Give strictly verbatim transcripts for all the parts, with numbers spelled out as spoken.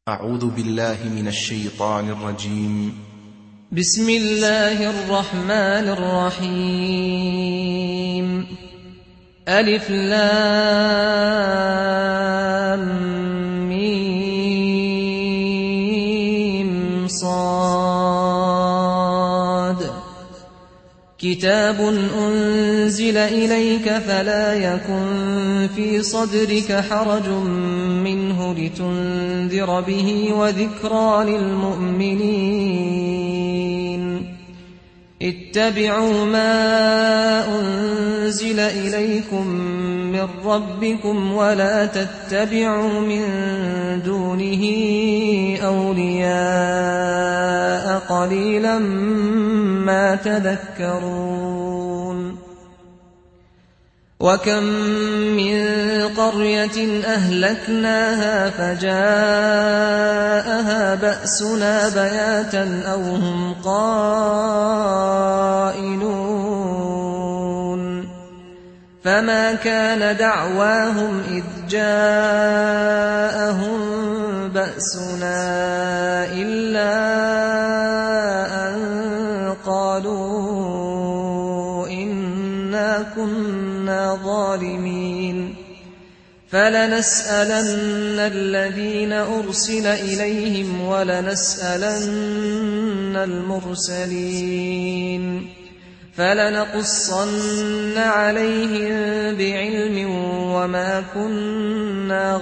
أعوذ بالله من الشيطان الرجيم. بسم الله الرحمن الرحيم. ألف لام ميم صاد. كتاب أنزل إليك فلا يكن في صدرك حرج منه لتنذر به وذكرى للمؤمنين. اتبعوا ما أنزل إليكم من ربكم ولا تتبعوا من دونه أولياء قليلا ما تذكرون. وكم من قرية أهلكناها فجاءها بأسنا بياتا أو هم قائلون. فما كان دعواهم إذ جاءهم بأسنا إلا أن قالوا إنا كنا ظالمين. فلنسألن الذين أرسل إليهم ولنسألن المرسلين. فلنقصن عليهم بعلم وما كنا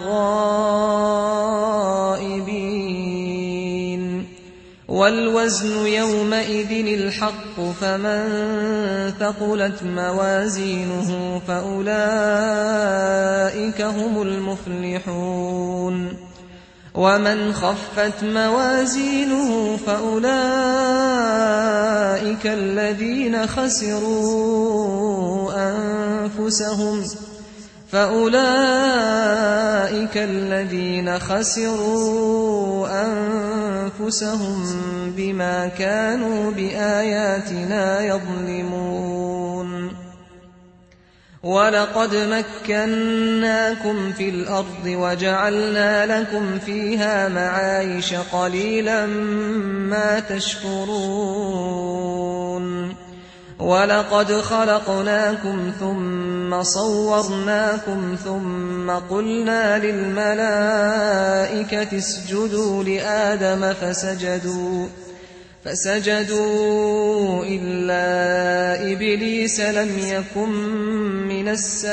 غائبين. والوزن يومئذ الحق فمن ثقلت موازينه فأولئك هم المفلحون. ومن خفت موازينه فأولئك الذين خسروا أنفسهم فأولئك الذين خسروا أنفسهم بما كانوا بآياتنا يظلمون. ولقد مكناكم في الأرض وجعلنا لكم فيها معايش قليلا ما تشكرون. ولقد خلقناكم ثم صورناكم ثم قلنا للملائكة اسجدوا لآدم فسجدوا فسجدوا إلا إبليس لم يكن من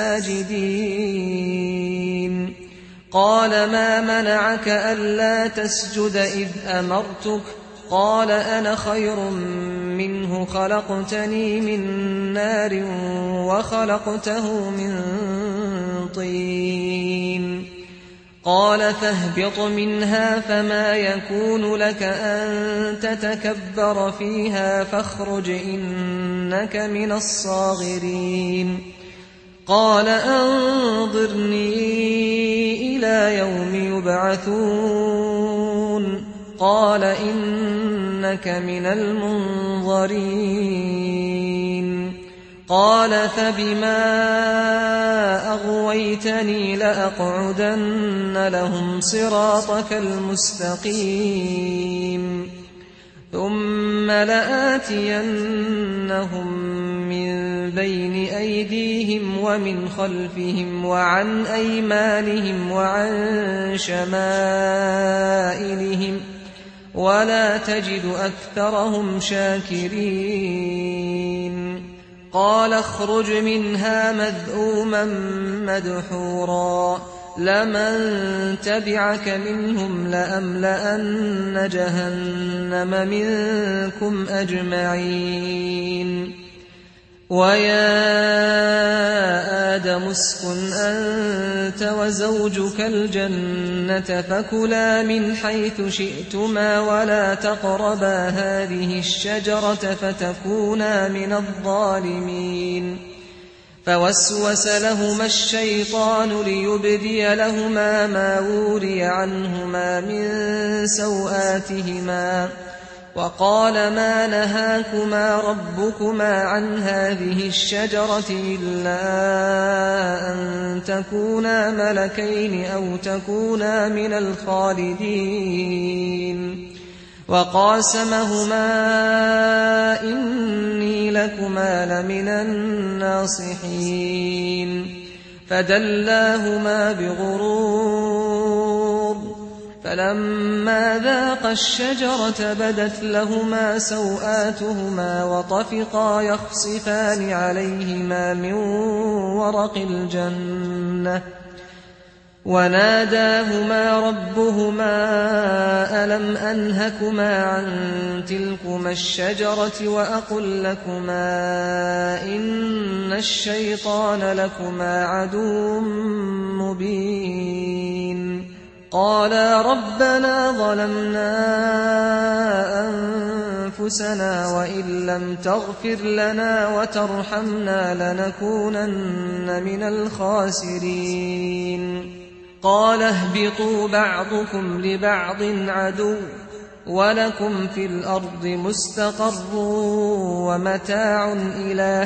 الساجدين. قال ما منعك ألا تسجد إذ أمرتك؟ قال أنا خير منه خلقتني من نار وخلقته من طين. قال فاهبط منها فما يكون لك أن تتكبر فيها فاخرج إنك من الصاغرين. قال أنظرني إلى يوم يبعثون. قال إنك من المنظرين. قال فبما أغويتني لأقعدن لهم صراطك المستقيم ثم لآتينهم من بين أيديهم ومن خلفهم وعن أيمانهم وعن شمائلهم ولا تجد أكثرهم شاكرين. قال اخرج منها مذءوما مدحورا لمن تبعك منهم لأملأن جهنم منكم أجمعين. ويا آدم اسكن أنت وزوجك الجنة فكلا من حيث شئتما ولا تقربا هذه الشجرة فتكونا من الظالمين. فوسوس لهما الشيطان ليبدي لهما ما وري عنهما من سوآتهما وقال ما نهاكما ربكما عن هذه الشجرة إلا أن تكونا ملكين أو تكونا من الخالدين وقاسمهما إني لكما لمن الناصحين فدلاهما بغرور فلما ذاقا الشجرة بدت لهما سوآتهما وطفقا يخصفان عليهما من ورق الجنة وناداهما ربهما ألم أنهكما عن تلكما الشجرة وأقل لكما إن الشيطان لكما عدو مبين قالا ربنا ظلمنا أنفسنا وإن لم تغفر لنا وترحمنا لنكونن من الخاسرين قال اهبطوا بعضكم لبعض عدو ولكم في الأرض مستقر ومتاع إلى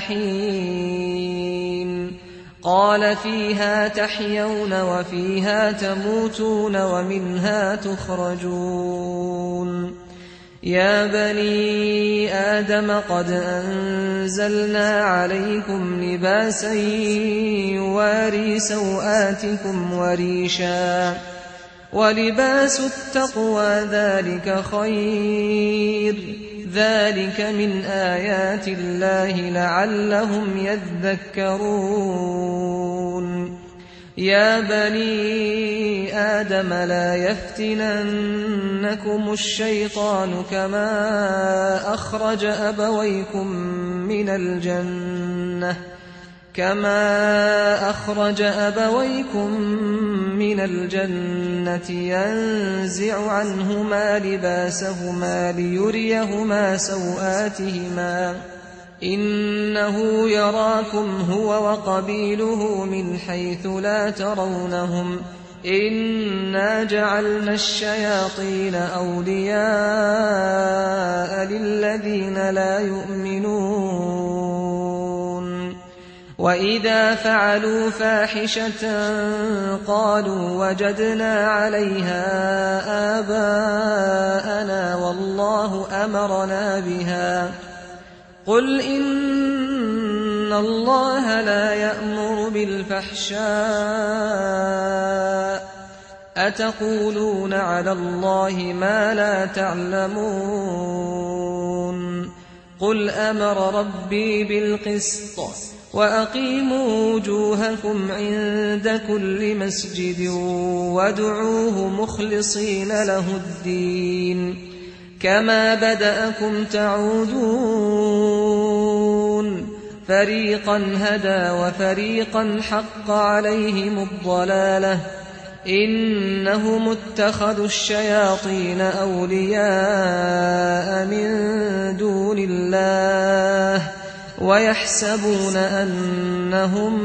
حين قال فيها تحيون وفيها تموتون ومنها تخرجون يا بني آدم قد أنزلنا عليكم لباسا يواري سوآتكم وريشا ولباس التقوى ذلك خير ذلك من آيات الله لعلهم يذكرون يا بني آدم لا يفتننكم الشيطان كما أخرج أبويكم من الجنة كما أخرج أبويكم من الجنة ينزع عنهما لباسهما ليريهما سوآتهما إنه يراكم هو وقبيله من حيث لا ترونهم إنا جعلنا الشياطين أولياء للذين لا يؤمنون وإذا فعلوا فاحشة قالوا وجدنا عليها آباءنا والله أمرنا بها قل إن الله لا يأمر بالفحشاء أتقولون على الله ما لا تعلمون قل أمر ربي بالقسط وأقيموا وجوهكم عند كل مسجد وادعوه مخلصين له الدين كما بدأكم تعودون فريقا هدى وفريقا حق عليهم الضلالة إنهم اتخذوا الشياطين أولياء من دون الله ويحسبون أنهم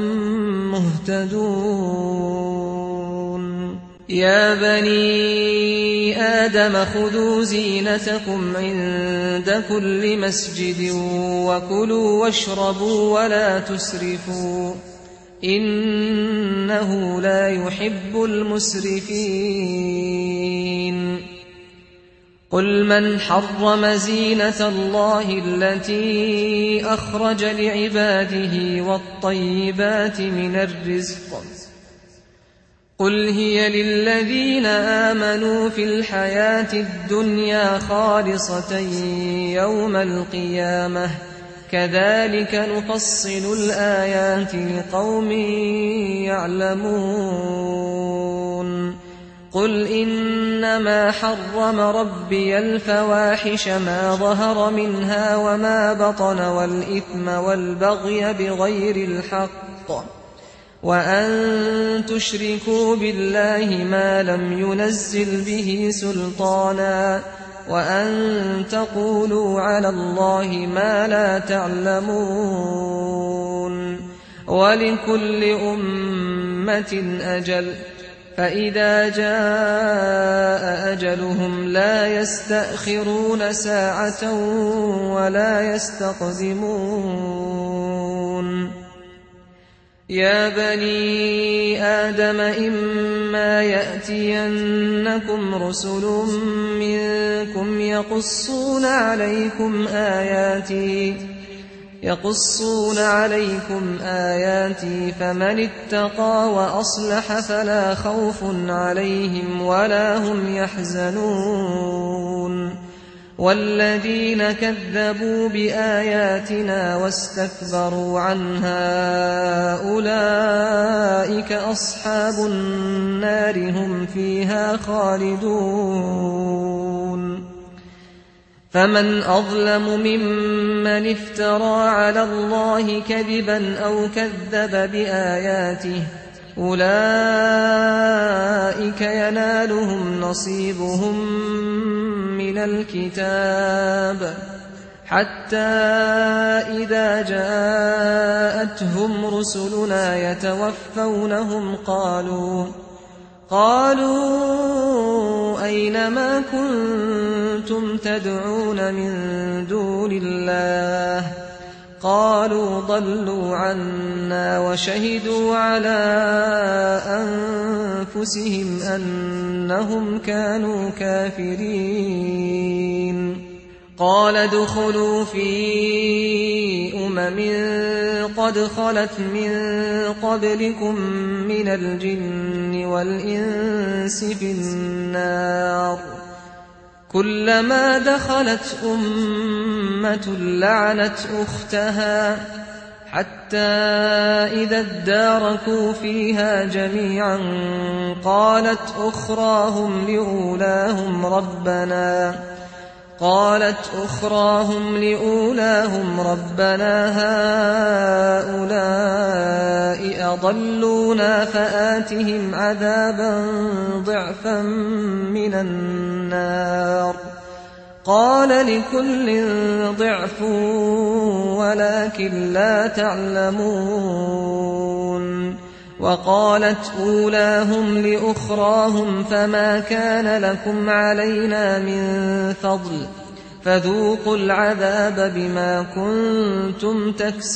مهتدون يا بني آدم خذوا زينتكم عند كل مسجد وكلوا واشربوا ولا تسرفوا إنه لا يحب المسرفين قل من حرم زينة الله التي أخرج لعباده والطيبات من الرزق قل هي للذين آمنوا في الحياة الدنيا خالصة يوم القيامة كذلك نفصل الآيات لقوم يعلمون قل إنما حرم ربي الفواحش ما ظهر منها وما بطن والإثم والبغي بغير الحق وأن تشركوا بالله ما لم ينزل به سلطانا وأن تقولوا على الله ما لا تعلمون ولكل أمة أجل فإذا جاء أجلهم لا يستأخرون ساعة ولا يستقدمون يا بني آدم إما يأتينكم رسل منكم يقصون عليكم آياتي يقصون عليكم آياتي فمن اتقى وأصلح فلا خوف عليهم ولا هم يحزنون والذين كذبوا بآياتنا واستكبروا عنها أولئك أصحاب النار هم فيها خالدون فمن أظلم ممن افترى على الله كذبا أو كذب بآياته أولئك ينالهم نصيبهم من الكتاب حتى إذا جاءتهم رسلنا يتوفونهم قالوا قالوا أين ما كنتم تدعون من دون الله قالوا ضلوا عنا وشهدوا على أنفسهم أنهم كانوا كافرين قال ادخلوا في أمم قد خلت من قبلكم من الجن والإنس في النار كلما دخلت أمة لعنت أختها حتى إذا اداركوا فيها جميعا قالت أخراهم لأولاهم ربنا قالت أخراهم لأولاهم ربنا هؤلاء أضلونا فآتهم عذابا ضعفا من النار قال لكل ضعف ولكن لا تعلمون وقالت أولاهم لأخراهم فما كان لكم علينا من فضل فذوقوا العذاب بما كنتم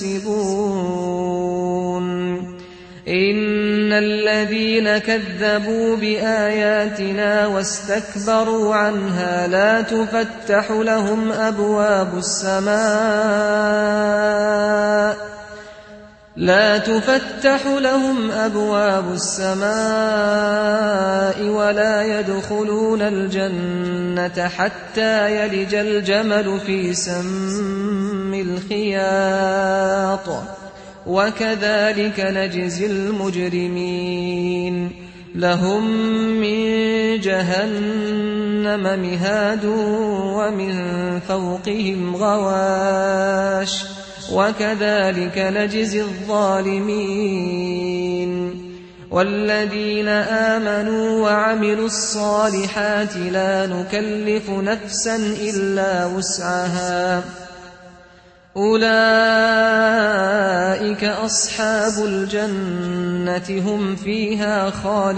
تكسبون إن الذين كذبوا بآياتنا واستكبروا عنها لا تفتح لهم أبواب السماء لا تفتح لهم أبواب السماء ولا يدخلون الجنة حتى يلج الجمل في سم الخياط وكذلك نجزي المجرمين لهم من جهنم مهاد ومن فوقهم غواش وكذلك نجزي الظالمين والذين آمنوا وعملوا الصالحات لا نكلف نفسا إلا وسعها أولئك أصحاب الجنة هم فيها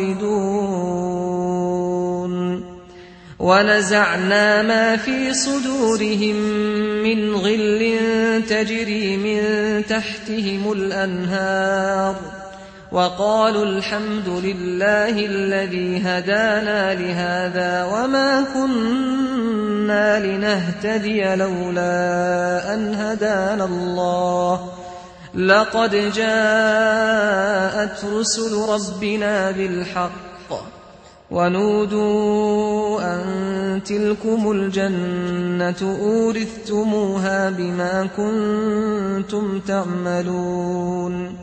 خالدون ونزعنا ما في صدورهم من غل تجري من تحتهم الأنهار وقالوا الحمد لله الذي هدانا لهذا وما كنا لنهتدي لولا أن هدانا الله لقد جاءت رسل ربنا بالحق ونودوا أن تلكم الجنة أورثتموها بما كنتم تعملون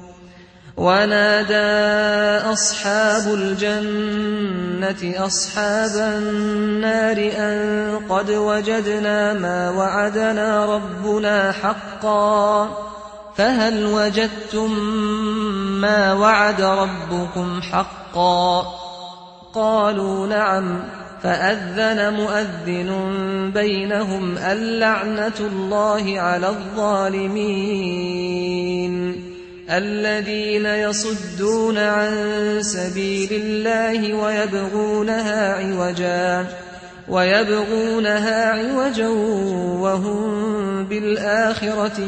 ونادى أصحاب الجنة أصحاب النار أن قد وجدنا ما وعدنا ربنا حقا فهل وجدتم ما وعد ربكم حقا قالوا نعم فأذن مؤذن بينهم اللعنة الله على الظالمين الذين يصدون عن سبيل الله ويبغونها عوجا ويبغونها عوجا وهم بالآخرة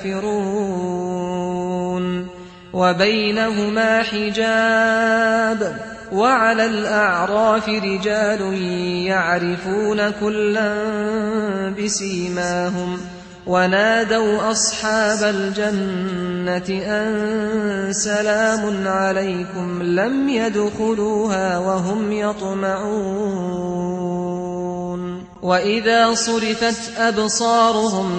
كافرون وبينهما حجاب وعلى الأعراف رجال يعرفون كلا بسيماهم ونادوا أصحاب الجنة أن سلام عليكم لم يدخلوها وهم يطمعون وإذا صرفت أبصارهم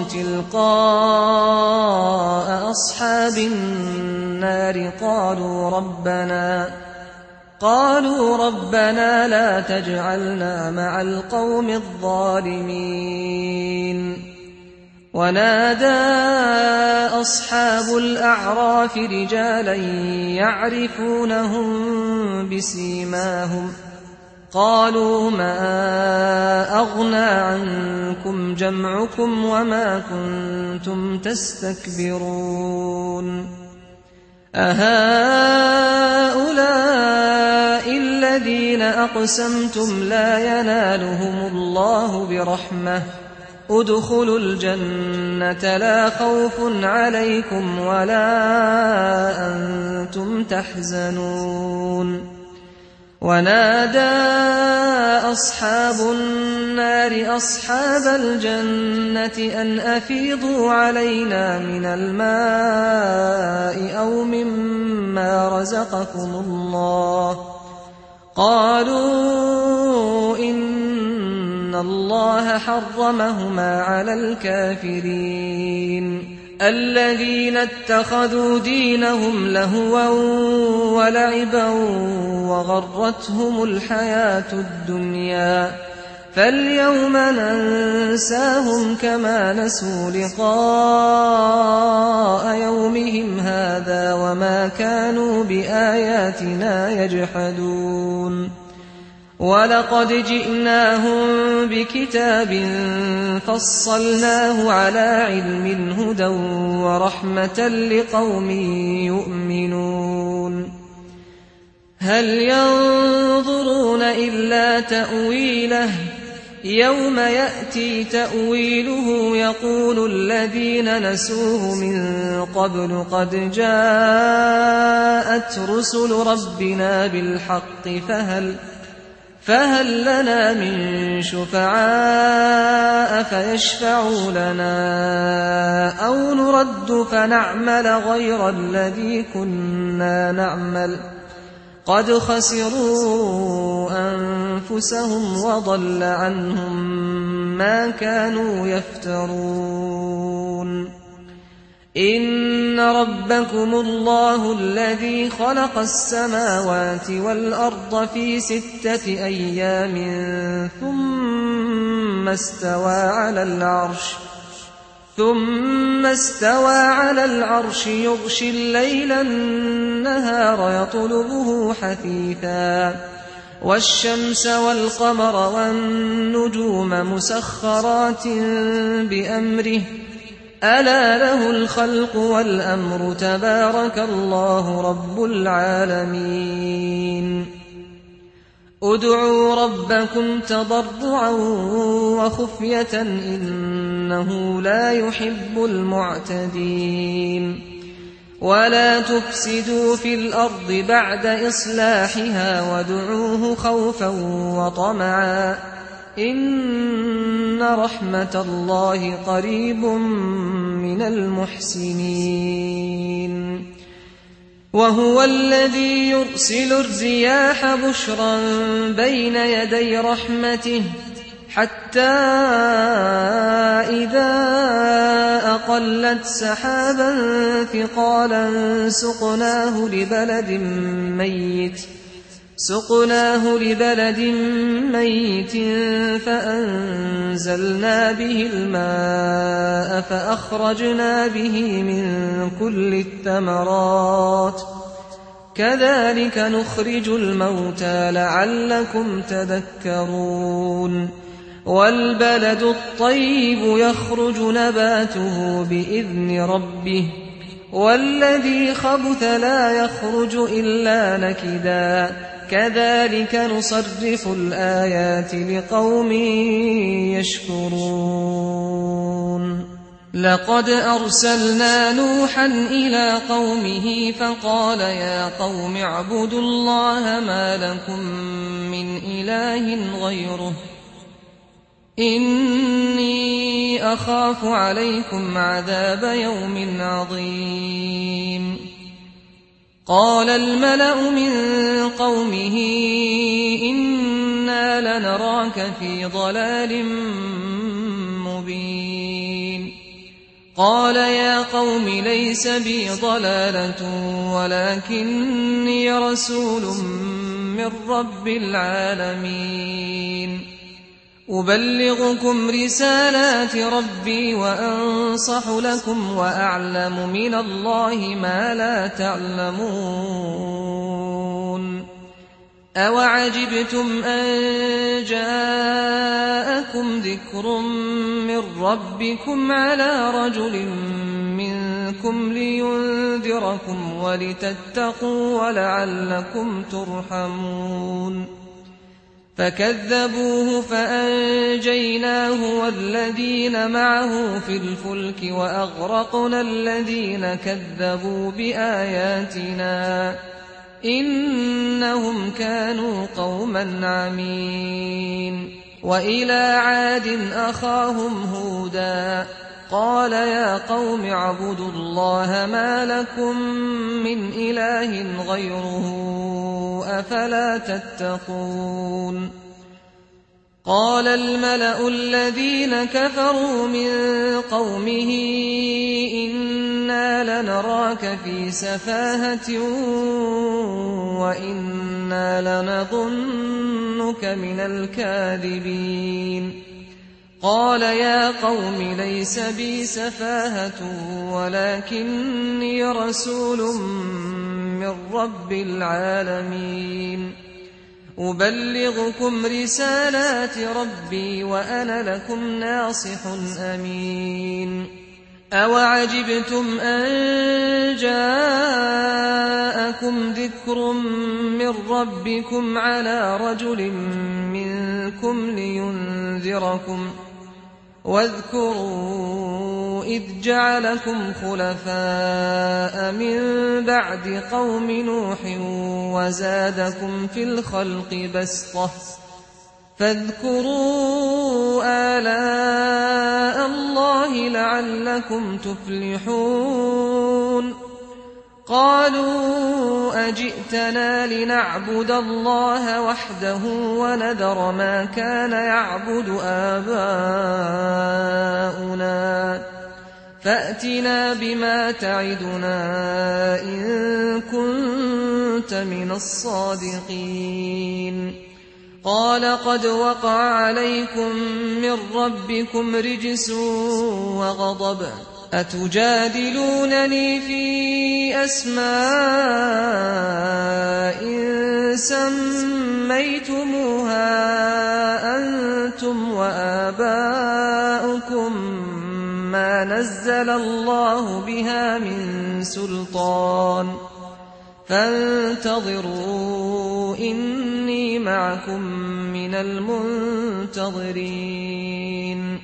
تلقاء أصحاب النار قالوا ربنا قالوا ربنا لا تجعلنا مع القوم الظالمين ونادى أصحاب الأعراف رجالا يعرفونهم بسيماهم قالوا ما أغنى عنكم جمعكم وما كنتم تستكبرون أهؤلاء الذين أقسمتم لا ينالهم الله برحمة ادخلوا الجنة لا خوف عليكم ولا أنتم تحزنون ونادى أصحاب النار أصحاب الجنة أن أفيضوا علينا من الماء أو مما رزقكم الله قالوا إن الله حرمهما على الكافرين الذين اتخذوا دينهم لهوا ولعبا وغرتهم الحياة الدنيا فاليوم ننساهم كما نسوا لقاء يومهم هذا وما كانوا بآياتنا يجحدون ولقد جئناهم بكتاب فصلناه على علم هدى ورحمة لقوم يؤمنون هل ينظرون إلا تأويله يوم يأتي تأويله يقول الذين نسوه من قبل قد جاءت رسل ربنا بالحق فهل فهل لنا من شفعاء فيشفعوا لنا أو نرد فنعمل غير الذي كنا نعمل قد خسروا أنفسهم وضل عنهم ما كانوا يفترون إن ربكم الله الذي خلق السماوات والأرض في ستة أيام ثم استوى على العرش ثم استوى على العرش يغشي الليل النهار يطلبه حثيثا والشمس والقمر والنجوم مسخرات بأمره ألا له الخلق والأمر تبارك الله رب العالمين ادعوا ربكم تضرعا وخفية إنه لا يحب المعتدين ولا تفسدوا في الأرض بعد إصلاحها وادعوه خوفا وطمعا إن رحمة الله قريب من المحسنين وهو الذي يرسل الرياح بشرا بين يدي رحمته حتى إذا أقلت سحابا ثقالا سقناه لبلد ميت سقناه لبلد ميت فأنزلنا به الماء فأخرجنا به من كل الثمرات كذلك نخرج الموتى لعلكم تذكرون والبلد الطيب يخرج نباته بإذن ربه والذي خبث لا يخرج إلا نكدا كذلك نصرف الآيات لقوم يشكرون لقد أرسلنا نوحا إلى قومه فقال يا قوم اعبدوا الله ما لكم من إله غيره إني أخاف عليكم عذاب يوم عظيم قال الملأ من قومه إنا لنراك في ضلال مبين قال يا قوم ليس بي ضلالة ولكني رسول من رب العالمين أبلغكم رسالات ربي وأنصح لكم وأعلم من الله ما لا تعلمون أوعجبتم أن جاءكم ذكر من ربكم على رجل منكم لينذركم ولتتقوا ولعلكم ترحمون فكذبوه فأنجيناه والذين معه في الفلك وأغرقنا الذين كذبوا بآياتنا إنهم كانوا قوما عمين وإلى عاد أخاهم هودا قال يا قوم اعبدوا الله ما لكم من إله غيره أفلا تتقون قال الملأ الذين كفروا من قومه إنا لنراك في سفاهة وإنا لنظنك من الكاذبين قال يا قوم ليس بي سفاهة ولكني رسول من رب العالمين أبلغكم رسالات ربي وأنا لكم ناصح أمين أوعجبتم أن جاءكم ذكر من ربكم على رجل منكم لينذركم واذكروا إذ جعلكم خلفاء من بعد قوم نوح وزادكم في الخلق بسطة فاذكروا آلاء الله لعلكم تفلحون قالوا أجئتنا لنعبد الله وحده ونذر ما كان يعبد آباؤنا فأتنا بما تعدنا إن كنت من الصادقين قال قد وقع عليكم من ربكم رجس وغضب أتجادلونني في أسماء سميتموها أنتم وآباؤكم ما نزل الله بها من سلطان فانتظروا إني معكم من المنتظرين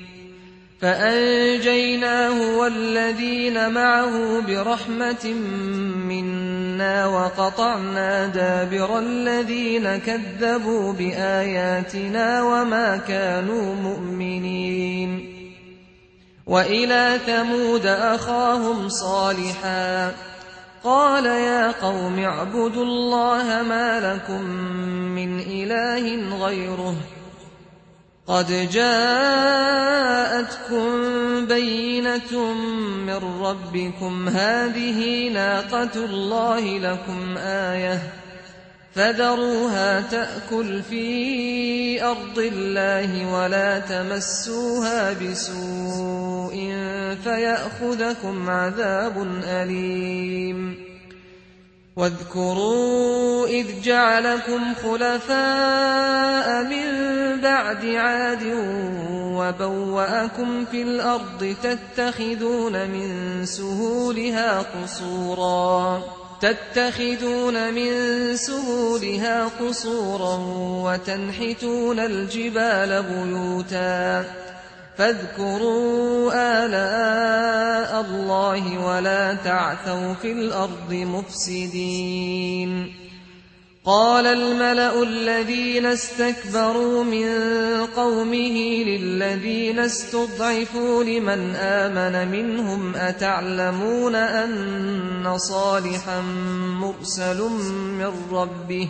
فأنجيناه والذين معه برحمة منا وقطعنا دابر الذين كذبوا بآياتنا وما كانوا مؤمنين وإلى ثمود أخاهم صالحا قال يا قوم اعبدوا الله ما لكم من إله غيره قد جاءتكم بينة من ربكم هذه ناقة الله لكم آية فذروها تأكل في أرض الله ولا تمسوها بسوء فيأخذكم عذاب أليم واذكروا إذ جعلكم خلفاء من بعد عاد وبوأكم في الأرض تتخذون من سهولها قصورا تتخذون من سهولها قصورا وتنحتون الجبال بيوتا فاذكروا آلاء الله ولا تعثوا في الأرض مفسدين. قال الملأ الذين استكبروا من قومه للذين استضعفوا لمن آمن منهم أتعلمون أن صالحا مرسل من ربه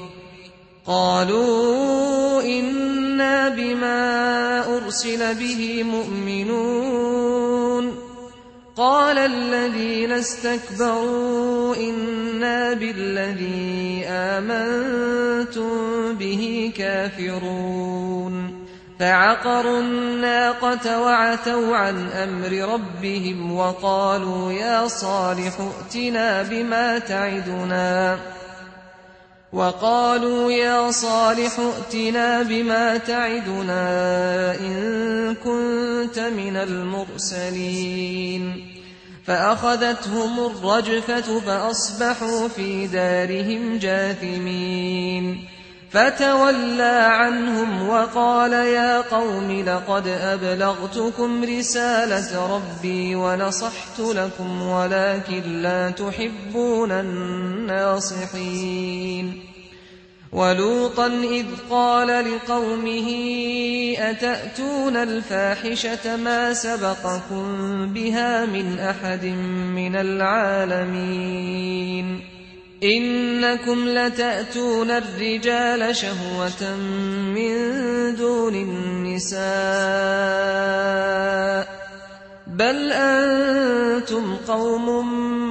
قالوا إنا بما أرسل به مؤمنون. قال الذين استكبروا إنا بالذي آمنتم به كافرون. فعقروا الناقة وعتوا عن أمر ربهم وقالوا يا صالح ائتنا بما تعدنا وقالوا يا صالح ائتنا بما تعدنا إن كنت من المرسلين. فأخذتهم الرجفة فأصبحوا في دارهم جاثمين. فتولى عنهم وقال يا قوم لقد أبلغتكم رسالة ربي ونصحت لكم ولكن لا تحبون الناصحين. ولوطا إذ قال لقومه أتأتون الفاحشة ما سبقكم بها من أحد من العالمين إنكم لتأتون الرجال شهوة من دون النساء بل أنتم قوم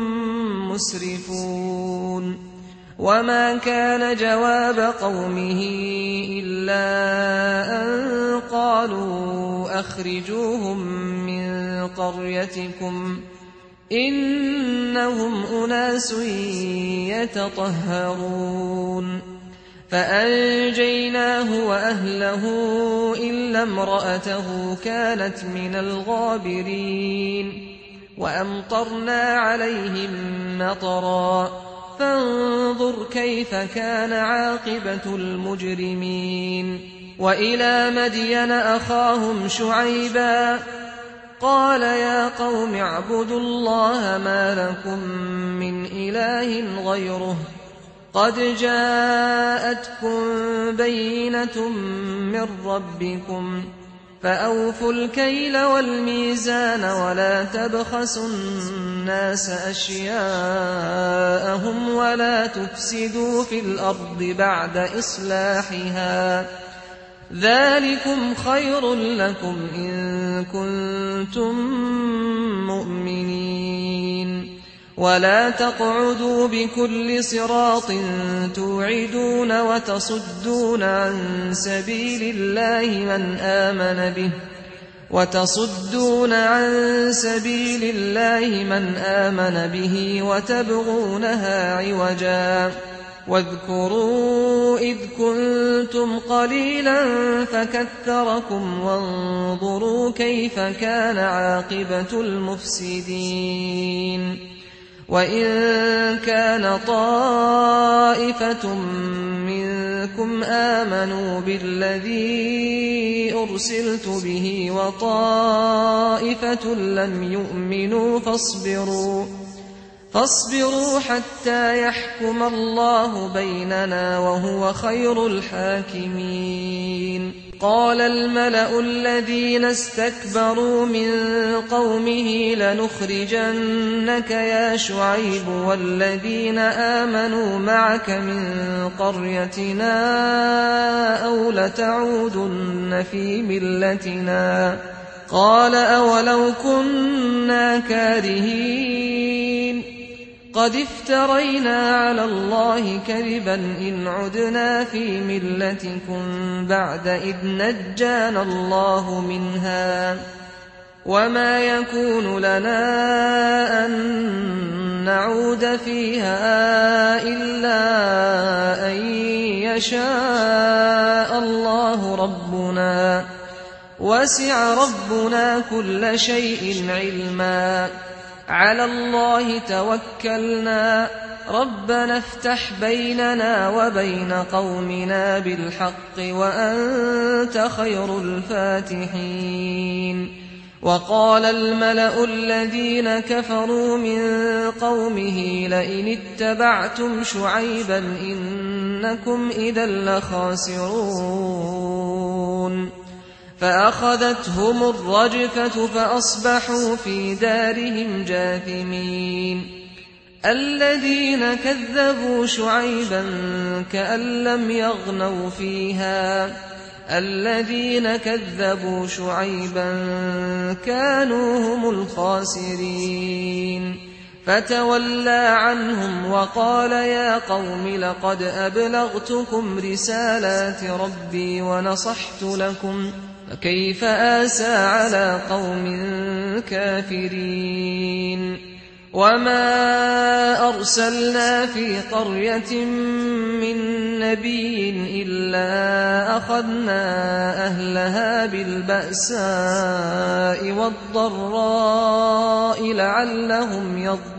مسرفون. وما كان جواب قومه إلا أن قالوا أخرجوهم من قريتكم إنهم أناس يتطهرون. فأنجيناه وأهله إلا امرأته كانت من الغابرين. وأمطرنا عليهم مطرا فانظر كيف كان عاقبة المجرمين. وإلى مدين أخاهم شعيبا قال يا قوم اعبدوا الله ما لكم من إله غيره قد جاءتكم بينة من ربكم فأوفوا الكيل والميزان ولا تبخسوا الناس أشياءهم ولا تفسدوا في الأرض بعد إصلاحها ذلكم خير لكم إن كنتم مؤمنين. ولا تقعدوا بكل صراط توعدون وتصدون عن سبيل الله من آمن به وتصدون عن سبيل الله من آمن به وتبغونها عوجا. واذكروا إذ كنتم قليلا فكثركم وانظروا كيف كان عاقبة المفسدين. وإن كان طائفة منكم آمنوا بالذي أرسلت به وطائفة لم يؤمنوا فاصبروا فاصبروا حتى يحكم الله بيننا وهو خير الحاكمين. قال الملأ الذين استكبروا من قومه لنخرجنك يا شعيب والذين آمنوا معك من قريتنا أو لتعودن في ملتنا. قال أولو كنا كارهين قد افترينا على الله كذبا إن عدنا في ملتكم بعد إذ نجانا الله منها وما يكون لنا أن نعود فيها إلا أن يشاء الله ربنا وسع ربنا كل شيء علما على الله توكلنا ربنا افتح بيننا وبين قومنا بالحق وأنت خير الفاتحين. وقال الملأ الذين كفروا من قومه لئن اتبعتم شعيبا إنكم إذا لخاسرون فأخذتهم الرجفة فأصبحوا في دارهم جاثمين. الذين كذبوا شعيبا كأن لم يغنوا فيها الذين كذبوا شعيبا كانوا هم الخاسرين. فتولى عنهم وقال يا قوم لقد أبلغتكم رسالات ربي ونصحت لكم فكيف آسى على قوم كافرين. وما أرسلنا في قرية من نبي إلا أخذنا أهلها بالبأساء والضراء لعلهم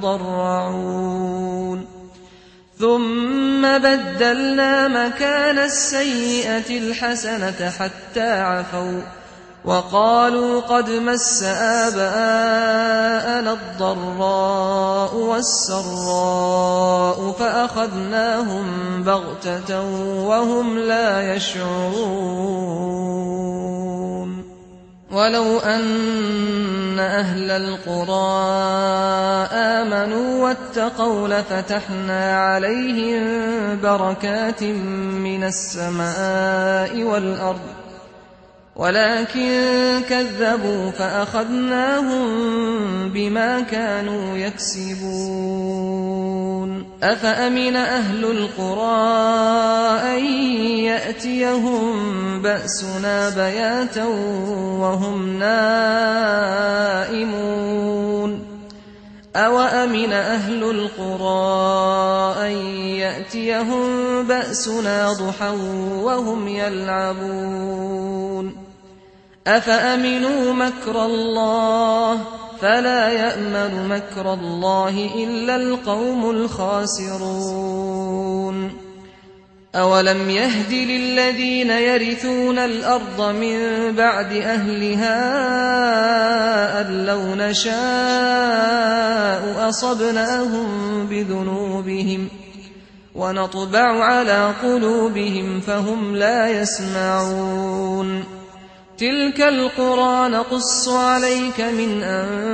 يضرعون ثم بدلنا مكان السيئة الحسنة حتى عفوا وقالوا قد مس آباءنا الضراء والسراء فأخذناهم بغتة وهم لا يشعرون. ولو أن أهل القرى آمنوا واتقوا لفتحنا عليهم بركات من السماء والأرض ولكن كذبوا فأخذناهم بما كانوا يكسبون. أفأمن أهل القرى أن يأتيهم بأسنا بياتا وهم نائمون أوأمن أهل القرى أن يأتيهم بأسنا ضحى وهم يلعبون أفأمنوا مكر الله فلا يأمن مكر الله إلا القوم الخاسرون. أولم يهد للذين يرثون الأرض من بعد أهلها أن لو نشاء أصبناهم بذنوبهم ونطبع على قلوبهم فهم لا يسمعون. تلك القرى نقص عليك من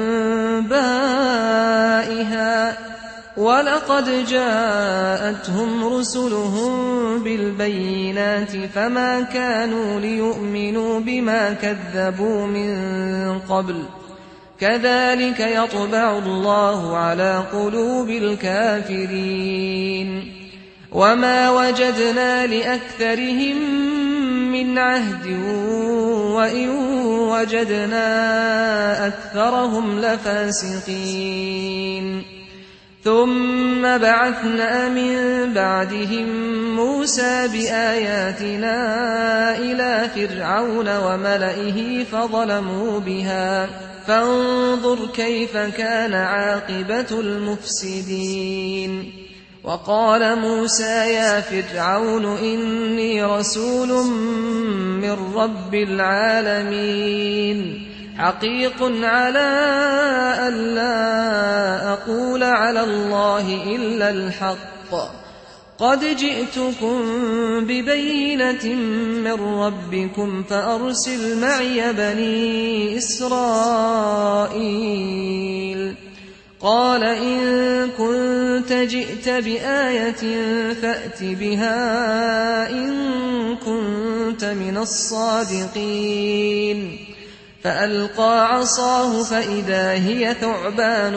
أنبائها ولقد جاءتهم رسلهم بالبينات فما كانوا ليؤمنوا بما كذبوا من قبل كذلك يطبع الله على قلوب الكافرين. وما وجدنا لأكثرهم من عهد وإن وجدنا أكثرهم لفاسقين. ثم بعثنا من بعدهم موسى بآياتنا إلى فرعون وملئه فظلموا بها فانظر كيف كان عاقبة المفسدين. وقال موسى يا فرعون إني رسول من رب العالمين حقيق على أن لا أقول على الله إلا الحق قد جئتكم ببينة من ربكم فأرسل معي بني إسرائيل. قال إن كنت جئت بآية فأت بها إن كنت من الصادقين. فألقى عصاه فإذا هي ثعبان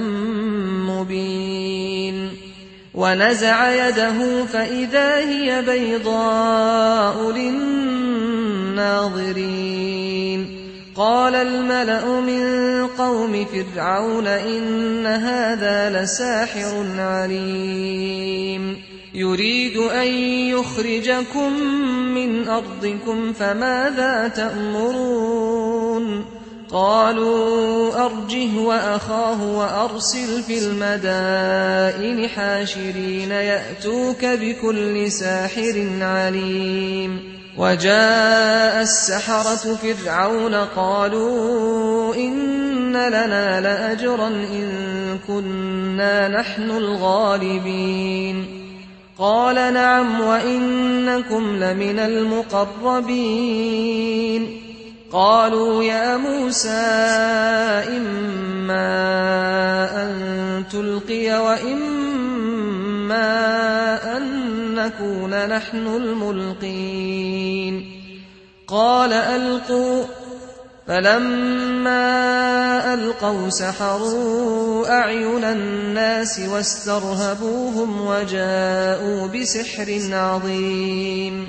مبين ونزع يده فإذا هي بيضاء للناظرين قال الملأ من قوم فرعون إن هذا لساحر عليم يريد أن يخرجكم من أرضكم فماذا تأمرون قالوا أرجه وأخاه وأرسل في المدائن حاشرين يأتوك بكل ساحر عليم وجاء السحرة فرعون قالوا إن لنا لأجرا إن كنا نحن الغالبين قال نعم وإنكم لمن المقربين قالوا يا موسى إما أن تلقي وإما أن نكون نحن الملقين قال ألقوا فلما ألقوا سحروا أعين الناس واسترهبوهم وجاءوا بسحر عظيم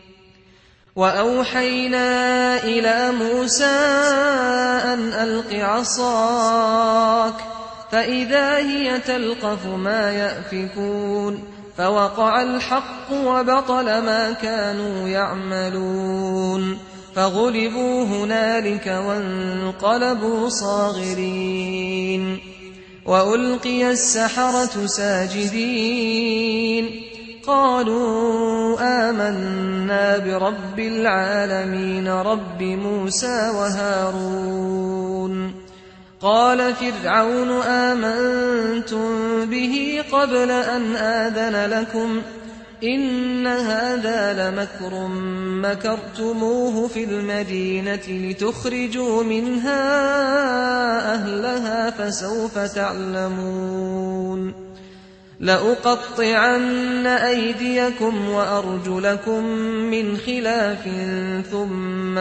وأوحينا إلى موسى أن ألق عصاك فإذا هي تلقف ما يأفكون فوقع الحق وبطل ما كانوا يعملون فغلبوا هنالك وانقلبوا صاغرين وألقي السحرة ساجدين قالوا آمنا برب العالمين رب موسى وهارون قال فرعون آمنتم به قبل أن آذن لكم إن هذا لمكر مكرتموه في المدينة لتخرجوا منها أهلها فسوف تعلمون لأقطعن أيديكم وأرجلكم من خلاف ثم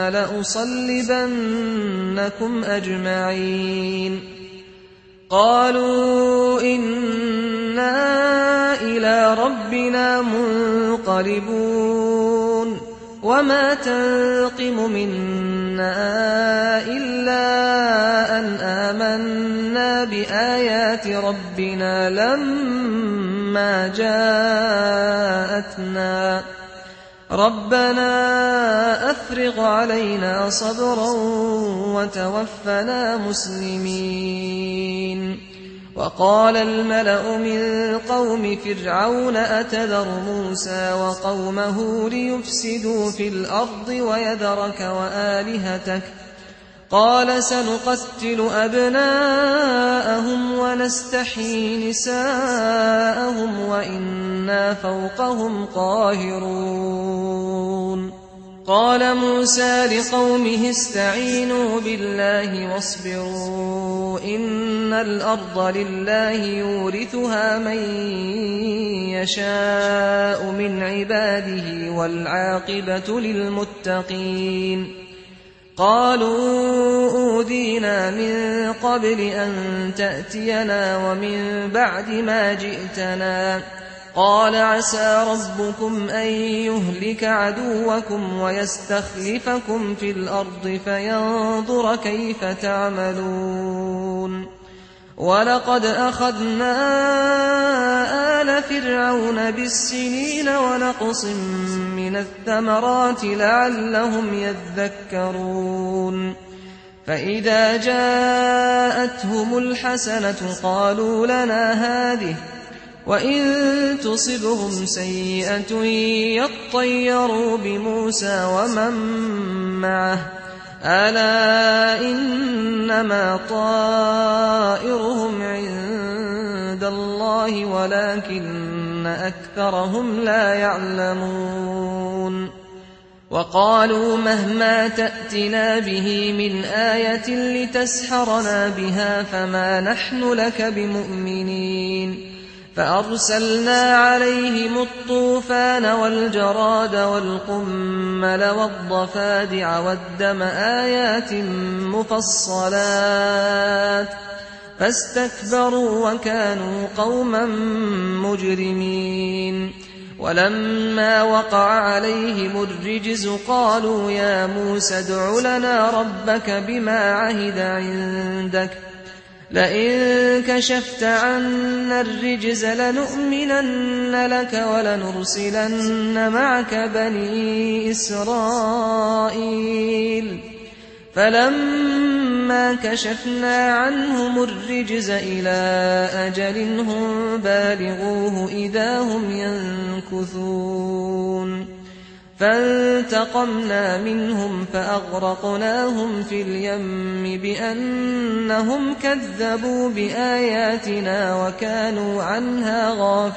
لأصلبنكم أجمعين قالوا إنا إلى ربنا منقلبون وما تنقم منا إلا أن آمنا بآيات ربنا لما جاءتنا ربنا أفرغ علينا صبرا وتوفنا مسلمين وقال الملأ من قوم فرعون أتذر موسى وقومه ليفسدوا في الأرض ويذرك وآلهتك قال سنقتل أبناءهم ونستحيي نساءهم وإنا فوقهم قاهرون قال موسى لقومه استعينوا بالله واصبروا إن الأرض لله يورثها من يشاء من عباده والعاقبة للمتقين قالوا أوذينا من قبل أن تأتينا ومن بعد ما جئتنا قال عسى ربكم أن يهلك عدوكم ويستخلفكم في الأرض فينظر كيف تعملون ولقد أخذنا آل فرعون بالسنين ونقص من الثمرات لعلهم يذكرون فإذا جاءتهم الحسنة قالوا لنا هذه وإن تصبهم سيئة يطيروا بموسى ومن معه ألا إنما طائرهم عند الله ولكن أكثرهم لا يعلمون وقالوا مهما تأتنا به من آية لتسحرنا بها فما نحن لك بمؤمنين فأرسلنا عليهم الطوفان والجراد والقمل والضفادع والدم آيات مفصلات فاستكبروا وكانوا قوما مجرمين ولما وقع عليهم الرجز قالوا يا موسى ادع لنا ربك بما عهد عندك لئن كشفت عنا الرجز لنؤمنن لك ولنرسلن معك بني إسرائيل فلما كشفنا عنهم الرجز إلى أجل هم بالغوه إذا هم ينكثون فانتقمنا منهم فأغرقناهم في اليم بأنهم كذبوا بآياتنا وكانوا عنها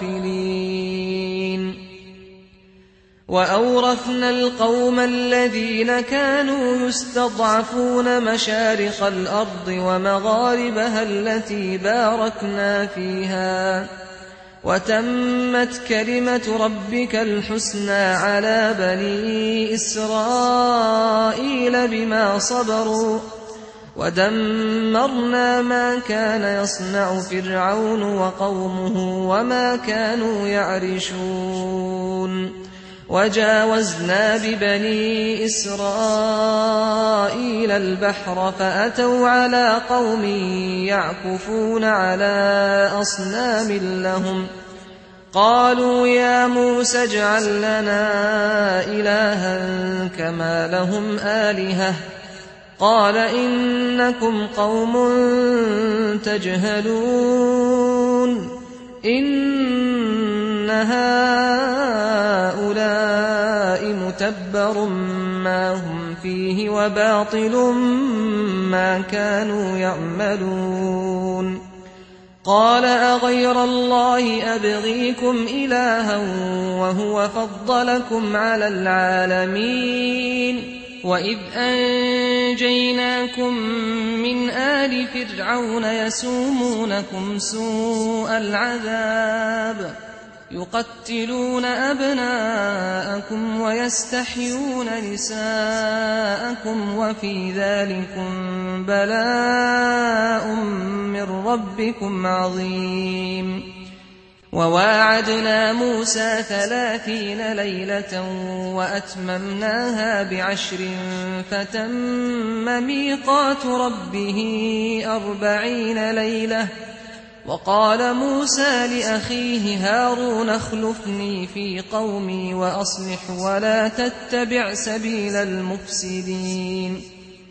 غافلين وأورثنا القوم الذين كانوا يستضعفون مشارق الأرض ومغاربها التي باركنا فيها وتمت كلمة ربك الحسنى على بني إسرائيل بما صبروا ودمرنا ما كان يصنع فرعون وقومه وما كانوا يعرشون وجاوزنا ببني إسرائيل البحر فأتوا على قوم يعكفون على أصنام لهم قالوا يا موسى اجعل لنا إلها كما لهم آلهة قال إنكم قوم تجهلون إن هؤلاء متبر ما هم فيه وباطل ما كانوا يعملون قال أغير الله أبغيكم إلها وهو فضلكم على العالمين وإذ أنجيناكم من آل فرعون يسومونكم سوء العذاب يقتلون أبناءكم ويستحيون نساءكم وفي ذلكم بلاء من ربكم عظيم وواعدنا موسى ثلاثين ليلة وأتممناها بعشر فتم ميقات ربه أربعين ليلة وقال موسى لأخيه هارون اخلفني في قومي وأصلح ولا تتبع سبيل المفسدين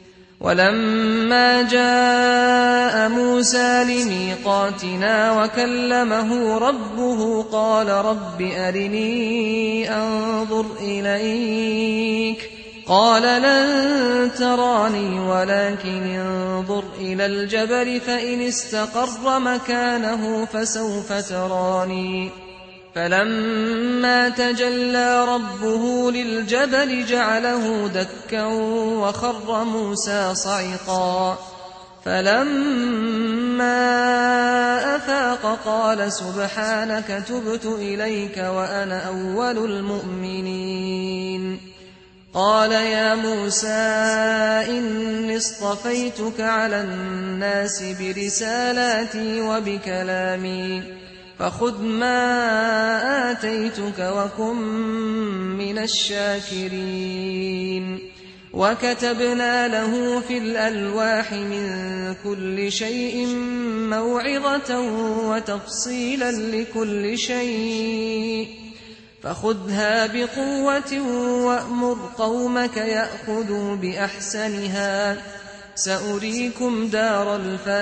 ولما جاء موسى لميقاتنا وكلمه ربه قال رب أرني أنظر إليك قال لن تراني ولكن انظر إلى الجبل فإن استقر مكانه فسوف تراني فلما تجلى ربه للجبل جعله دكا وخر موسى صعقا فلما أفاق قال سبحانك تبت إليك وأنا أول المؤمنين قال يا موسى إني اصطفيتك على الناس برسالاتي وبكلامي فخذ ما آتيتك وكن من الشاكرين وكتبنا له في الألواح من كل شيء موعظة وتفصيلا لكل شيء فخذها بقوة وأمر قومك يأخذوا بأحسنها سأريكم دار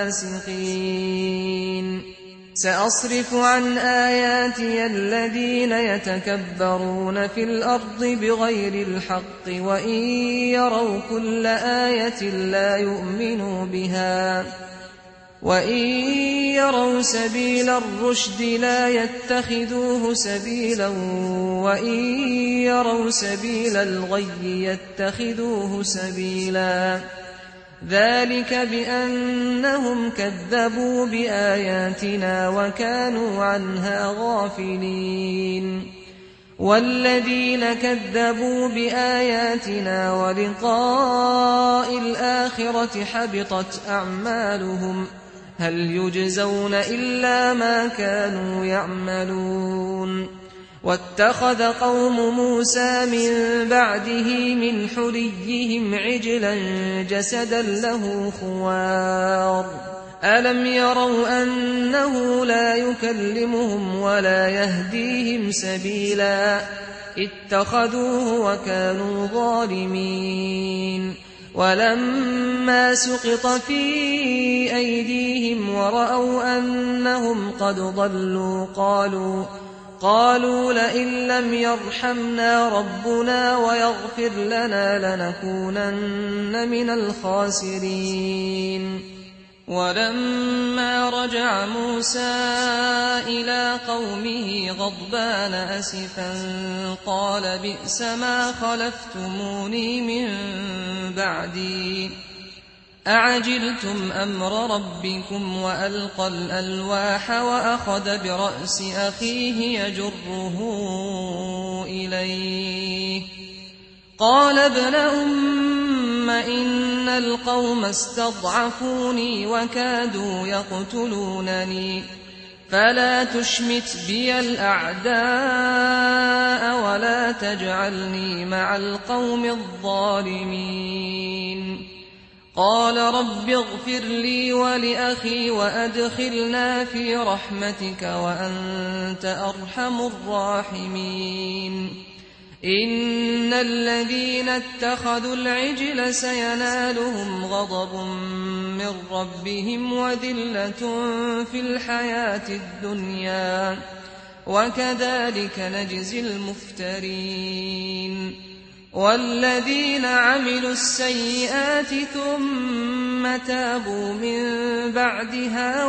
الفاسقين سأصرف عن آياتي الذين يتكبرون في الأرض بغير الحق وإن يروا كل آية لا يؤمنوا بها وإن يروا سبيل الرشد لا يتخذوه سبيلا وإن يروا سبيل الغي يتخذوه سبيلا ذلك بأنهم كذبوا بآياتنا وكانوا عنها غافلين والذين كذبوا بآياتنا ولقاء الآخرة حبطت أعمالهم هل يجزون إلا ما كانوا يعملون واتخذ قوم موسى من بعده من حليهم عجلا جسدا له خوار ألم يروا أنه لا يكلمهم ولا يهديهم سبيلا اتخذوه وكانوا ظالمين ولما سقط في أيديهم ورأوا أنهم قد ضلوا قالوا قالوا لئن لم يرحمنا ربنا ويغفر لنا لنكونن من الخاسرين ولما رجع موسى إلى قومه غضبان أسفا قال بئس ما خلفتموني من بعدي أعجلتم أمر ربكم وألقى الألواح وأخذ برأس أخيه يجره إليه قال ابن أم إن القوم استضعفوني وكادوا يقتلونني فلا تشمت بي الأعداء ولا تجعلني مع القوم الظالمين قال رب اغفر لي ولأخي وأدخلنا في رحمتك وأنت أرحم الراحمين إن الذين اتخذوا العجل سينالهم غضب من ربهم وذلة في الحياة الدنيا وكذلك نجزي المفترين والذين عملوا السيئات ثم تابوا من بعدها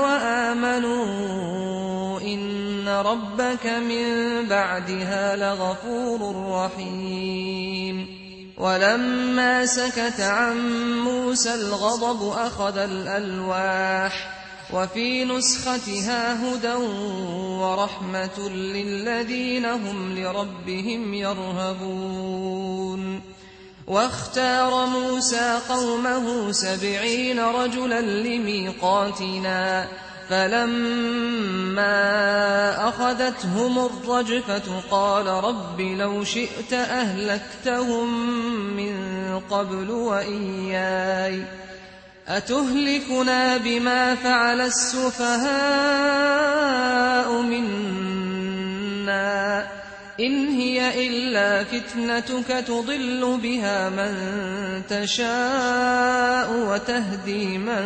وآمنوا إن ربك من بعدها لغفور رحيم ولما سكت عن موسى الغضب أخذ الألواح وفي نسختها هدى ورحمة للذين هم لربهم يرهبون واختار موسى قومه سبعين رجلا لميقاتنا فلما أخذتهم الرجفة قال رب لو شئت أهلكتهم من قبل وإياي أتهلكنا بما فعل السفهاء منا إن هي إلا فتنتك تضل بها من تشاء وتهدي من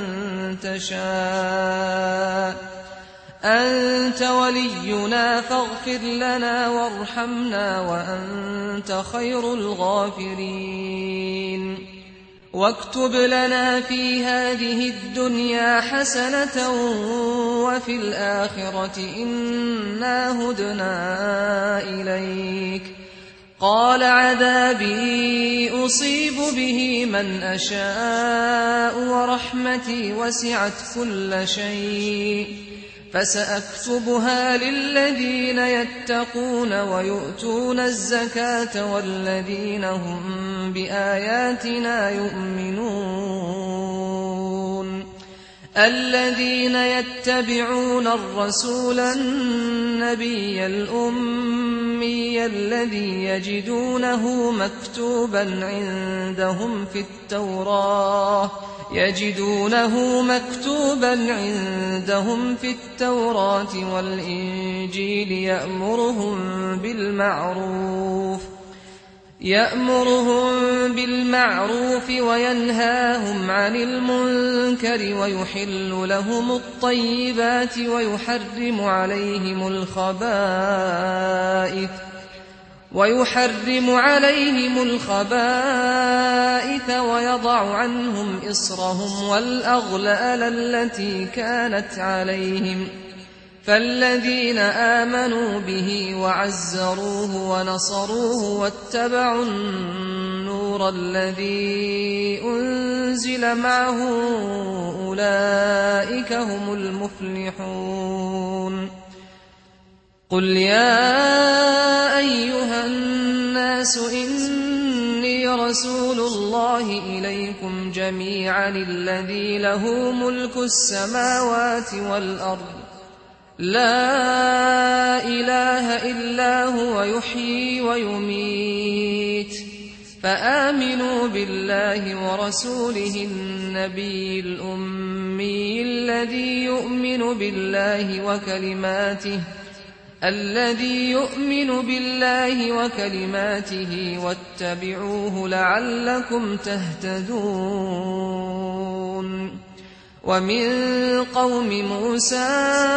تشاء أنت ولينا فاغفر لنا وارحمنا وأنت خير الغافرين واكتب لنا في هذه الدنيا حسنة وفي الآخرة إنا هدنا إليك قال عذابي أصيب به من أشاء ورحمتي وسعت كل شيء فسأكتبها للذين يتقون ويؤتون الزكاة والذين هم بآياتنا يؤمنون الذين يتبعون الرسول النبي الأمي الذي يجدونه مكتوبا عندهم في التوراة يجدونه مكتوبا عندهم في التوراة والإنجيل يأمرهم بالمعروف يأمرهم بالمعروف وينهاهم عن المنكر ويحل لهم الطيبات ويحرم عليهم الخبائث ويحرم عليهم الخبائث ويضع عنهم إصرهم والأغلال التي كانت عليهم فالذين آمنوا به وعزروه ونصروه واتبعوا النور الذي أنزل معه أولئك هم المفلحون قل يا أيها الناس إني رسول الله إليكم جميعا الذي له ملك السماوات والأرض لا إله إلا هو يحيي ويميت فآمنوا بالله ورسوله النبي الأمي الذي يؤمن بالله وكلماته الذي يؤمن بالله وكلماته واتبعوه لعلكم تهتدون. ومن قوم موسى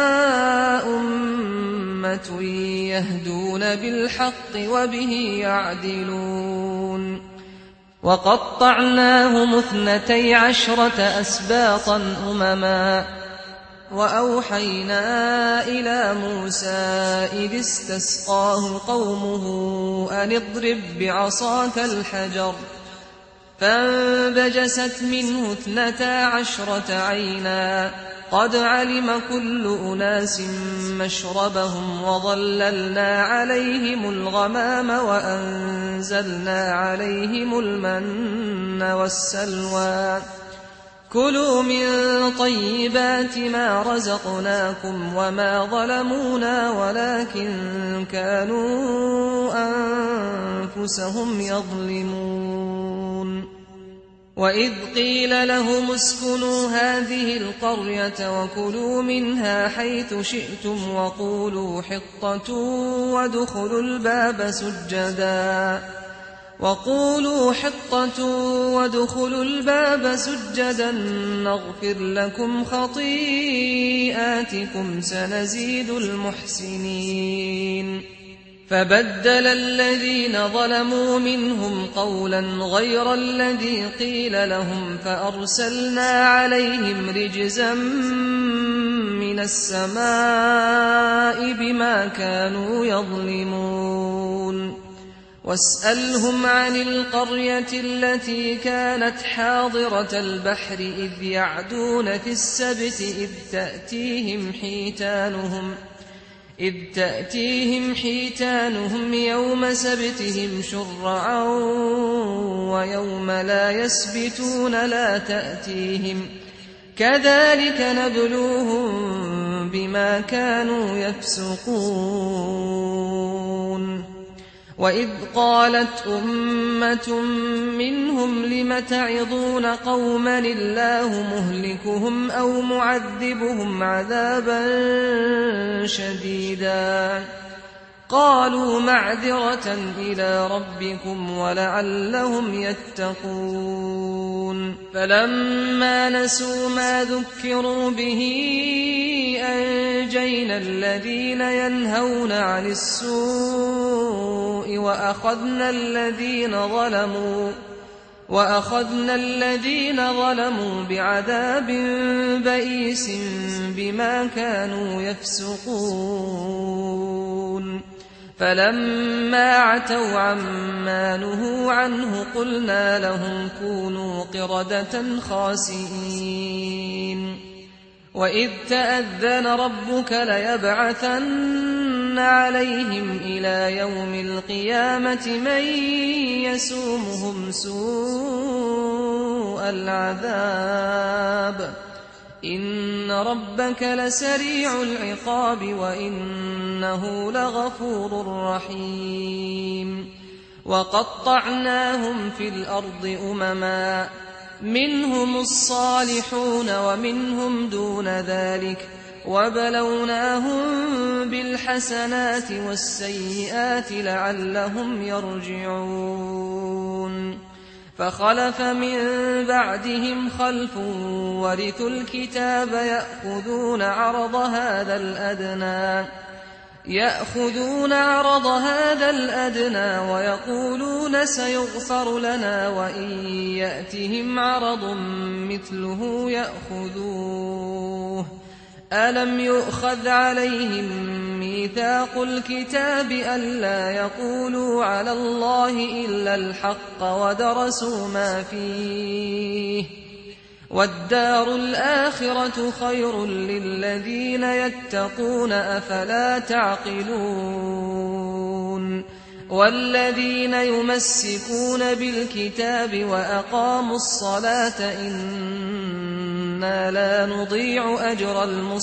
أمة يهدون بالحق وبه يعدلون. وقطعناهم اثنتي عشرة أسباطا أمما وأوحينا إلى موسى إذ استسقاه قومه أن اضرب بعصاك الحجر فانبجست منه اثنتا عشرة عينا قد علم كل أناس مشربهم وظللنا عليهم الغمام وأنزلنا عليهم المن والسلوى كلوا من طيبات ما رزقناكم وما ظلمونا ولكن كانوا أنفسهم يظلمون. وإذ قيل لهم اسكنوا هذه القرية وكلوا منها حيث شئتم وقولوا حطة وادخلوا الباب سجدا وقولوا حطة وادخلوا الباب سجدا نغفر لكم خطيئاتكم سنزيد المحسنين. فبدل الذين ظلموا منهم قولا غير الذي قيل لهم فأرسلنا عليهم رجزا من السماء بما كانوا يظلمون. واسألهم عن القرية التي كانت حاضرة البحر إذ يعدون في السبت إذ تأتيهم حيتانهم إذ تأتيهم حيتانهم يوم سبتهم شرعا ويوم لا يسبتون لا تأتيهم كذلك نبلوهم بما كانوا يفسقون. وإذ قالت أمة منهم لم تعظون قوما الله مهلكهم أو معذبهم عذابا شديدا قالوا معذرة إلى ربكم ولعلهم يتقون. فلما نسوا ما ذكروا به أنجينا الذين ينهون عن السوء وأخذنا الذين ظلموا وأخذنا الذين ظلموا بعذاب بئيس بما كانوا يفسقون. فلما عتوا عما نهوا عنه قلنا لهم كونوا قردة خاسئين. وإذ تأذن ربك ليبعثن عليهم إلى يوم القيامة من يسومهم سوء العذاب إن ربك لسريع العقاب وإنه لغفور رحيم. وقطعناهم في الأرض أمما منهم الصالحون ومنهم دون ذلك وبلوناهم بالحسنات والسيئات لعلهم يرجعون. فخلف من بعدهم خلف ورثوا الكتاب يأخذون عرض هذا الأدنى يأخذون عرض هذا الأدنى ويقولون سيغفر لنا وإن يأتهم عرض مثله يأخذوه. ألم يؤخذ عليهم ميثاق الكتاب ألا يقولوا على الله إلا الحق ودرسوا ما فيه والدار الآخرة خير للذين يتقون أفلا تعقلون. والذين يمسكون بالكتاب وأقاموا الصلاة إن إنا لا نضيع أجر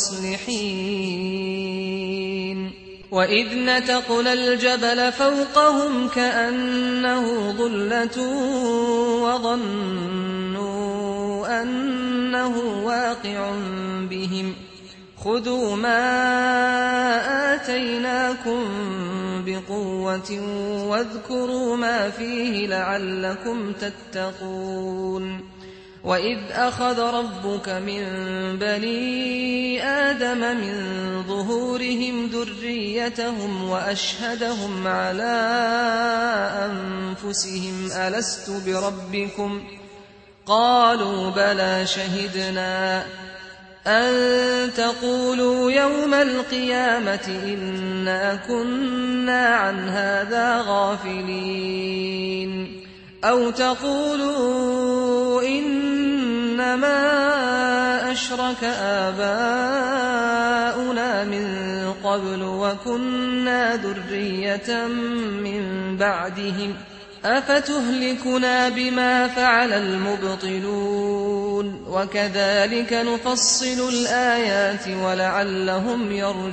المصلحين وإذ نتقنا الجبل فوقهم كأنه ظلة وظنوا أنه واقع بهم خذوا ما آتيناكم بقوة واذكروا ما فيه لعلكم تتقون وإذ أخذ ربك من بني آدم من ظهورهم ذريتهم وأشهدهم على أنفسهم ألست بربكم قالوا بلى شهدنا أن تقولوا يوم القيامة إنا كنا عن هذا غافلين أو تقولوا إنما أشرك آباؤنا من قبل وكنا ذرية من بعدهم أفتهلكنا بما فعل المبطلون وكذلك نفصل الآيات ولعلهم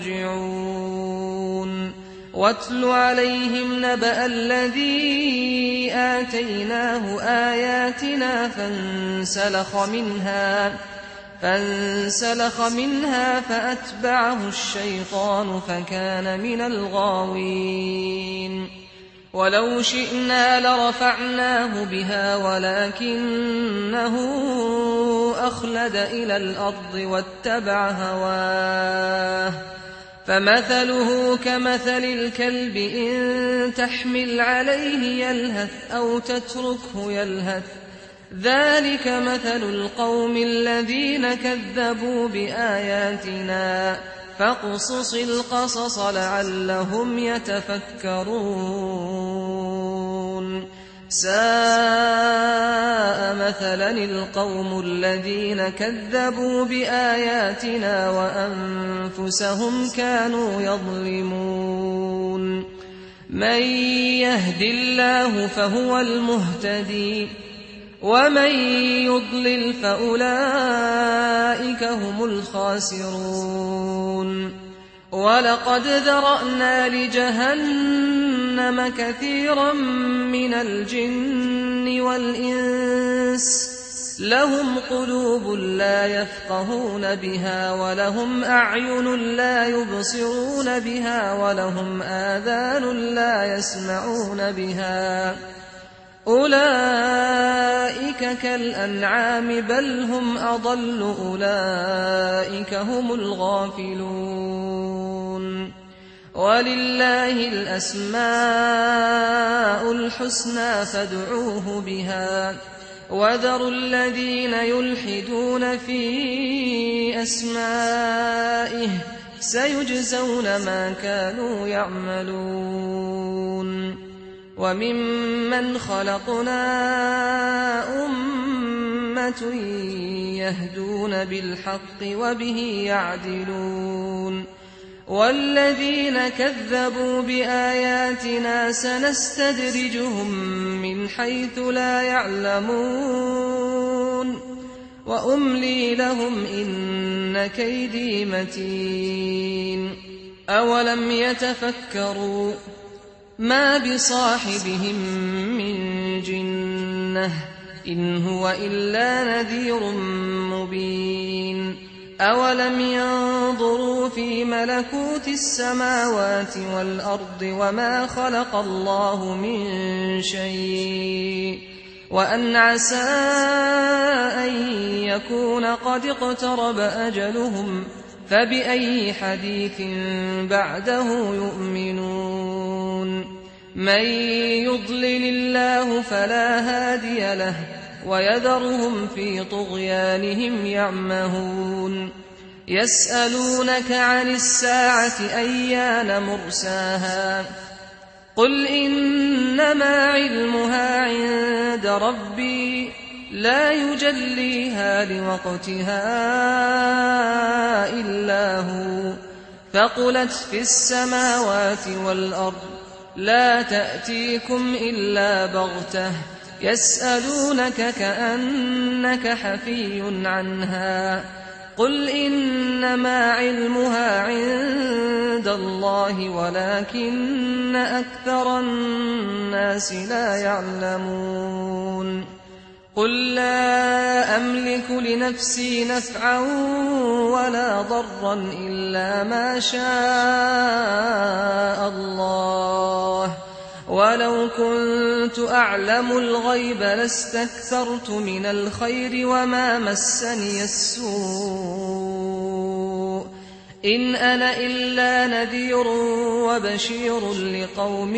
يرجعون واتل عليهم نبأ الذي آتيناه آياتنا فانسلخ منها فانسلخ منها فأتبعه الشيطان فكان من الغاوين ولو شئنا لرفعناه بها ولكنه أخلد إلى الأرض واتبع هواه فمثله كمثل الكلب إن تحمل عليه يلهث أو تتركه يلهث ذلك مثل القوم الذين كذبوا بآياتنا فاقصص القصص لعلهم يتفكرون ساء مثلا القوم الذين كذبوا بآياتنا وأنفسهم كانوا يظلمون من يهد الله فهو المهتدي ومن يضلل فأولئك هم الخاسرون ولقد ذرأنا لجهنم كثيرا من الجن والإنس لهم قلوب لا يفقهون بها ولهم أعين لا يبصرون بها ولهم آذان لا يسمعون بها أولئك كالأنعام بل هم أضل أولئك هم الغافلون ولله الأسماء الحسنى فادعوه بها وذروا الذين يلحدون في أسمائه سيجزون ما كانوا يعملون وممن خلقنا أمة يهدون بالحق وبه يعدلون والذين كذبوا بآياتنا سنستدرجهم من حيث لا يعلمون وأملي لهم إن كيدي متين أولم يتفكروا ما بصاحبهم من جنة إن هو إلا نذير مبين أولم ينظروا في ملكوت السماوات والأرض وما خلق الله من شيء وأن عسى أن يكون قد اقترب أجلهم فبأي حديث بعده يؤمنون من يضلل الله فلا هادي له ويذرهم في طغيانهم يعمهون يسألونك عن الساعة أيان مرساها قل إنما علمها عند ربي لا يجليها لوقتها إلا هو ثقلت في السماوات والأرض لا تأتيكم إلا بغتة يسألونك كأنك حفي عنها قل إنما علمها عند الله ولكن أكثر الناس لا يعلمون قل لا أملك لنفسي نفعا ولا ضرا إلا ما شاء الله ولو كنت أعلم الغيب لاستكثرت من الخير وما مسني السوء إن أنا إلا نذير وبشير لقوم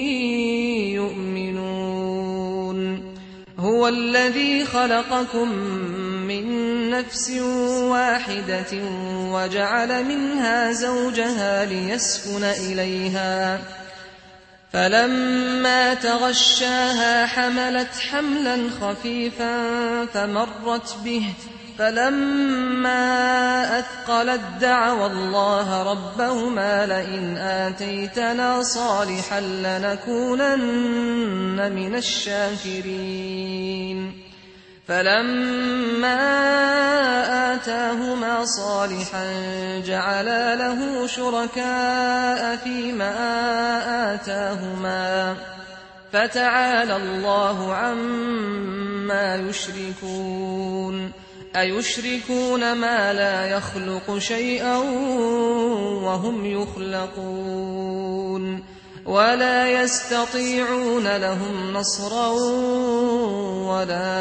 يؤمنون هو الذي خلقكم من نفس واحدة وجعل منها زوجها ليسكن إليها فلما تغشاها حملت حملا خفيفا فمرت به فلما أثقلت دعوا الله ربهما لئن آتيتنا صالحا لنكونن من الشاكرين فلما آتاهما صالحا جعلا له شركاء فيما آتاهما فتعالى الله عما يشركون أيشركون ما لا يخلق شيئا وهم يخلقون ولا يستطيعون لهم نصرا ولا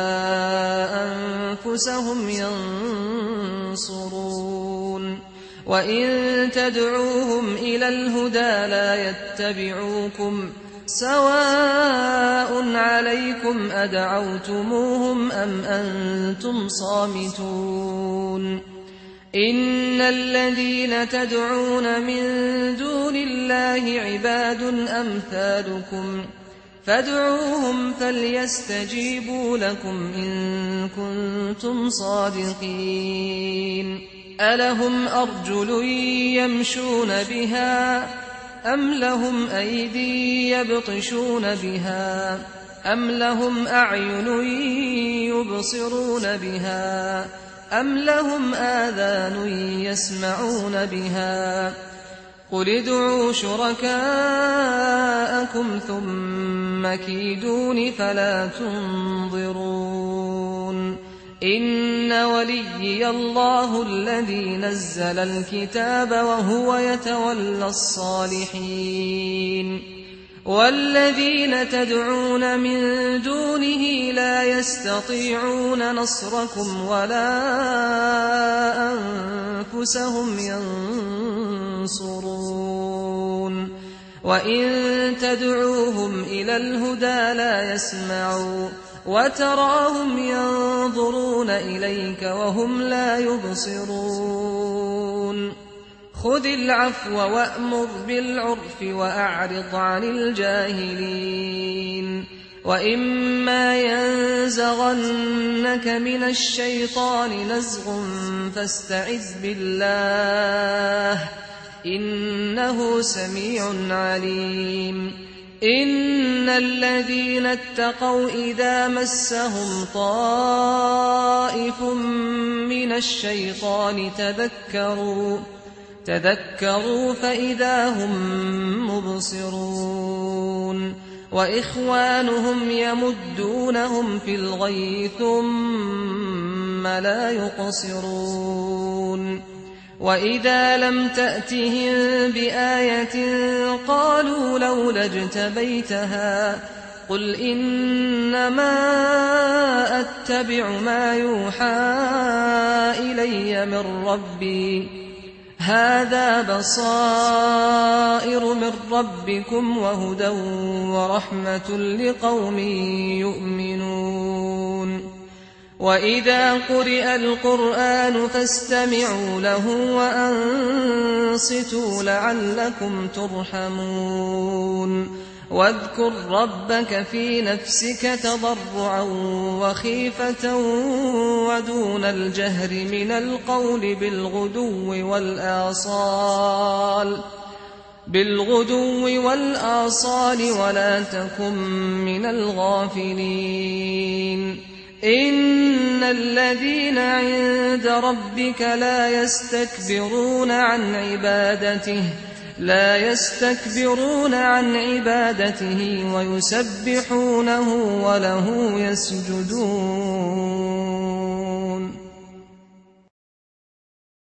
أنفسهم ينصرون وإن تدعوهم إلى الهدى لا يتبعوكم سواء عليكم أدعوتموهم أم أنتم صامتون إن الذين تدعون من دون الله عباد أمثالكم فادعوهم فليستجيبوا لكم إن كنتم صادقين ألهم أرجل يمشون بها أم لهم أيدي يبطشون بها أم لهم أعين يبصرون بها أم لهم آذان يسمعون بها قل ادعوا شركاءكم ثم كيدون فلا تنظرون إن وليي الله الذي نزل الكتاب وهو يتولى الصالحين والذين تدعون من دونه لا يستطيعون نصركم ولا أنفسهم ينصرون وإن تدعوهم إلى الهدى لا يسمعوا وتراهم ينظرون إليك وهم لا يبصرون خذ العفو وأمر بالعرف وأعرض عن الجاهلين وإما ينزغنك من الشيطان نزغ فاستعذ بالله إنه سميع عليم إن الذين اتقوا إذا مسهم طائف من الشيطان تذكروا تذكروا فإذا هم مبصرون وإخوانهم يمدونهم في الغي ثم لا يقصرون وإذا لم تأتهم بآية قالوا لولا اجتبيتها قل إنما أتبع ما يوحى إلي من ربي هذا بصائر من ربكم وهدى ورحمة لقوم يؤمنون وإذا قرئ القرآن فاستمعوا له وأنصتوا لعلكم ترحمون واذكر ربك في نفسك تضرعا وخيفة ودون الجهر من القول بالغدو والآصال بالغدو والآصال ولا تكن من الغافلين إن الذين عند ربك لا يستكبرون عن عبادته لا يستكبرون عن عبادته ويسبحونه وله يسجدون